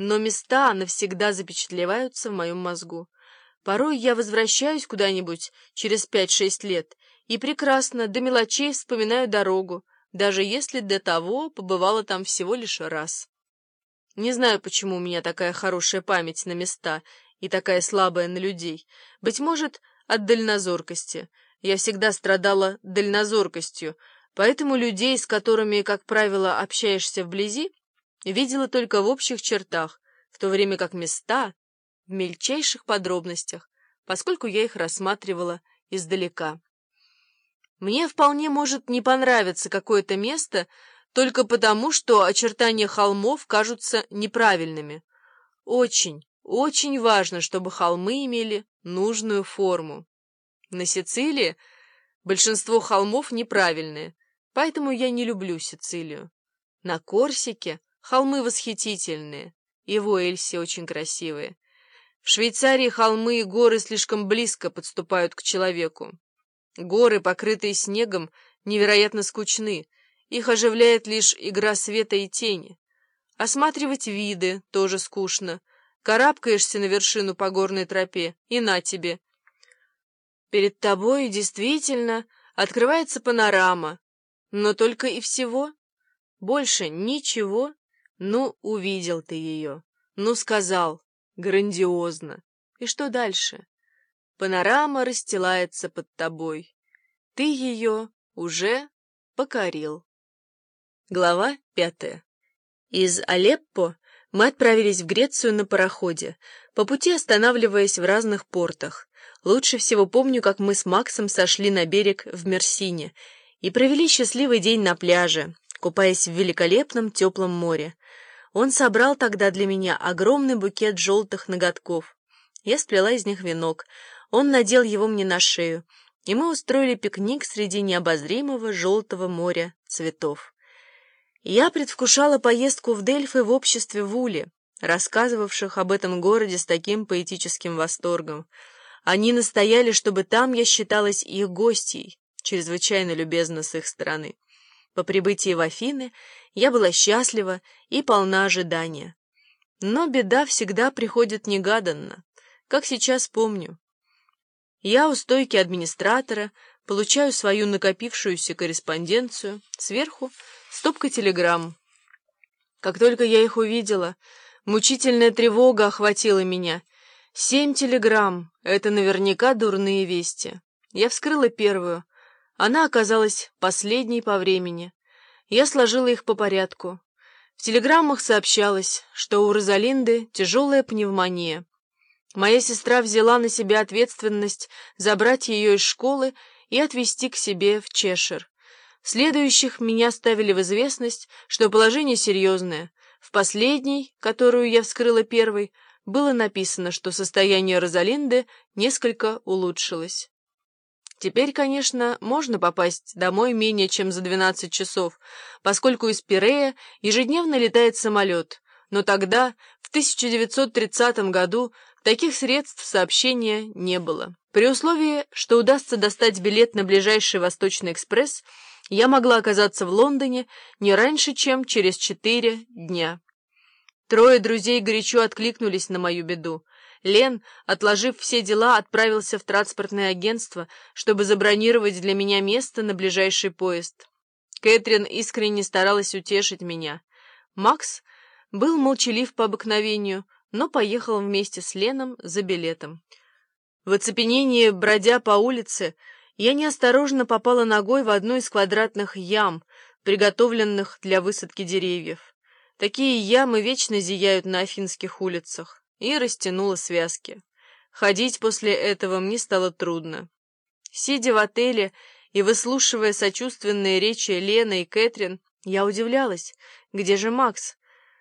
но места навсегда запечатлеваются в моем мозгу. Порой я возвращаюсь куда-нибудь через 5-6 лет и прекрасно до мелочей вспоминаю дорогу, даже если до того побывала там всего лишь раз. Не знаю, почему у меня такая хорошая память на места и такая слабая на людей. Быть может, от дальнозоркости. Я всегда страдала дальнозоркостью, поэтому людей, с которыми, как правило, общаешься вблизи, видела только в общих чертах, в то время как места в мельчайших подробностях, поскольку я их рассматривала издалека. Мне вполне может не понравиться какое-то место только потому, что очертания холмов кажутся неправильными. Очень, очень важно, чтобы холмы имели нужную форму. На Сицилии большинство холмов неправильные, поэтому я не люблю Сицилию. На Корсике холмы восхитительные, и в Уэльсе очень красивые. В Швейцарии холмы и горы слишком близко подступают к человеку. Горы, покрытые снегом, невероятно скучны, их оживляет лишь игра света и тени. Осматривать виды тоже скучно. Карабкаешься на вершину по горной тропе, и на тебе. Перед тобой действительно открывается панорама, но только и всего. Больше ничего. Ну, увидел ты ее. Ну, сказал. Грандиозно. И что дальше? Панорама расстилается под тобой. Ты ее уже покорил. Глава 5. Из Алеппо мы отправились в Грецию на пароходе, по пути останавливаясь в разных портах. Лучше всего помню, как мы с Максом сошли на берег в Мерсине и провели счастливый день на пляже, купаясь в великолепном теплом море. Он собрал тогда для меня огромный букет желтых ноготков. Я сплела из них венок. Он надел его мне на шею, и мы устроили пикник среди необозримого желтого моря цветов. Я предвкушала поездку в Дельфы в обществе Вули, рассказывавших об этом городе с таким поэтическим восторгом. Они настояли, чтобы там я считалась их гостьей, чрезвычайно любезно с их стороны. По прибытии в Афины я была счастлива и полна ожидания. Но беда всегда приходит негаданно, как сейчас помню. Я у стойки администратора получаю свою накопившуюся корреспонденцию, сверху стопка телеграмм. Как только я их увидела, мучительная тревога охватила меня. 7 телеграмм — это наверняка дурные вести. Я вскрыла первую. Она оказалась последней по времени. Я сложила их по порядку. В телеграммах сообщалось, что у Розалинды тяжелая пневмония. Моя сестра взяла на себя ответственность забрать ее из школы и отвезти к себе в Чешир. Следующих меня ставили в известность, что положение серьезное. В последней, которую я вскрыла первой, было написано, что состояние Розалинды несколько улучшилось. Теперь, конечно, можно попасть домой менее чем за 12 часов, поскольку из Пирея ежедневно летает самолет, но тогда, в 1930 году, таких средств сообщения не было. При условии, что удастся достать билет на ближайший Восточный экспресс, я могла оказаться в Лондоне не раньше, чем через 4 дня. 3 друзей горячо откликнулись на мою беду. Лен, отложив все дела, отправился в транспортное агентство, чтобы забронировать для меня место на ближайший поезд. Кэтрин искренне старалась утешить меня. Макс был молчалив по обыкновению, но поехал вместе с Леном за билетом. В оцепенении, бродя по улице, я неосторожно попала ногой в одну из квадратных ям, приготовленных для высадки деревьев. Такие ямы вечно зияют на афинских улицах, и растянула связки. Ходить после этого мне стало трудно. Сидя в отеле и выслушивая сочувственные речи Лены и Кэтрин, я удивлялась, где же Макс?